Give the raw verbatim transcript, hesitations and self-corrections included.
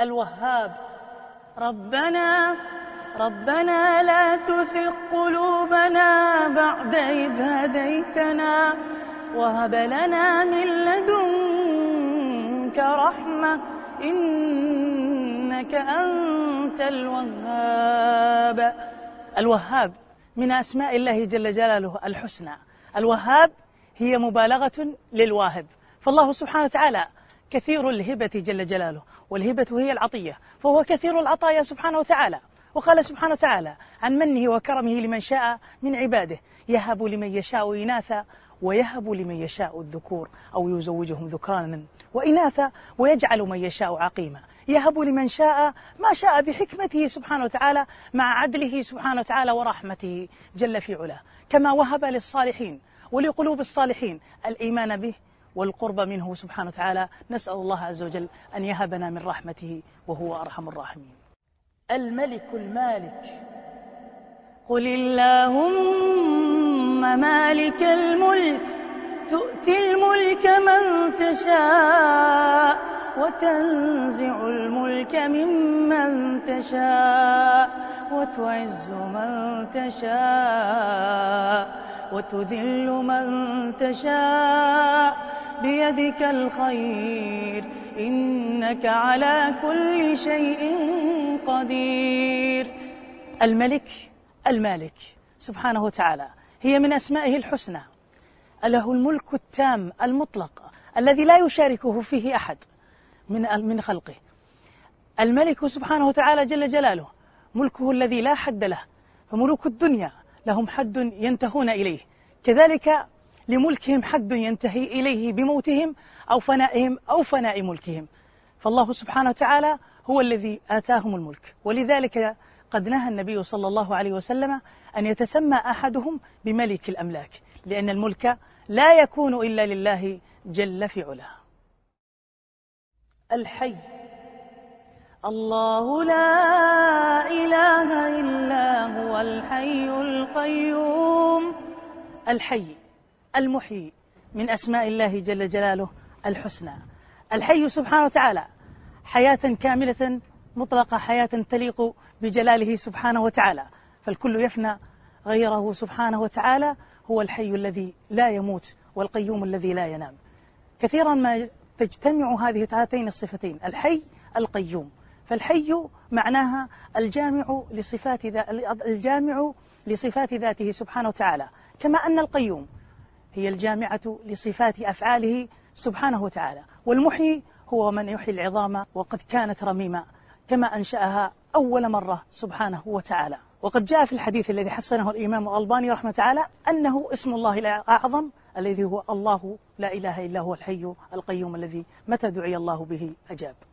الوهاب. ربنا ربنا لا تزغ قلوبنا بعد إذ هديتنا وهب لنا من لدنك رحمة إنك أنت الوهاب. الوهاب من أسماء الله جل جلاله الحسنى. الوهاب هي مبالغة للواهب، فالله سبحانه وتعالى كثير الهبة جل جلاله، والهبة هي العطية، فهو كثير العطايا سبحانه وتعالى. وقال سبحانه وتعالى عن منه وكرمه لمن شاء من عباده يهب لمن يشاء إناثا ويهب لمن يشاء الذكور أو يزوجهم ذكرانا وإناثا ويجعل من يشاء عقيما. يهب لمن شاء ما شاء بحكمته سبحانه وتعالى مع عدله سبحانه وتعالى ورحمته جل في علاه، كما وهب للصالحين ولقلوب الصالحين الإيمان به والقرب منه سبحانه وتعالى. نسأل الله عز وجل أن يهبنا من رحمته وهو أرحم الراحمين. الملك المالك. قل اللهم مالك الملك تؤتي الملك من تشاء وتنزع الملك ممن تشاء وتعز من تشاء وتذل من تشاء بيدك الخير إنك على كل شيء قدير. الملك المالك سبحانه وتعالى هي من أسمائه الحسنى، له الملك التام المطلق الذي لا يشاركه فيه أحد من من خلقه. الملك سبحانه وتعالى جل جلاله ملكه الذي لا حد له، فملوك الدنيا لهم حد ينتهون إليه، كذلك لملكهم حد ينتهي إليه بموتهم أو فنائهم أو فناء ملكهم. فالله سبحانه وتعالى هو الذي آتاهم الملك، ولذلك قد نهى النبي صلى الله عليه وسلم أن يتسمى أحدهم بملك الأملاك، لأن الملك لا يكون إلا لله جل في علاه. الحي. الله لا إله إلا هو الحي القيوم. الحي المحيي من أسماء الله جل جلاله الحسنى. الحي سبحانه وتعالى حياة كاملة مطلقة، حياة تليق بجلاله سبحانه وتعالى، فالكل يفنى غيره سبحانه وتعالى هو الحي الذي لا يموت والقيوم الذي لا ينام. كثيرا ما تجتمع هذه هاتين الصفتين الحي القيوم، فالحي معناها الجامع لصفات الجامع لصفات ذاته سبحانه وتعالى، كما أن القيوم هي الجامعة لصفات أفعاله سبحانه وتعالى. والمحيي هو من يحيي العظام وقد كانت رميما كما أنشأها أول مرة سبحانه وتعالى. وقد جاء في الحديث الذي حسنه الإمام الألباني رحمه تعالى أنه اسم الله الأعظم الذي هو الله لا إله إلا هو الحي القيوم الذي متى دعي الله به أجاب.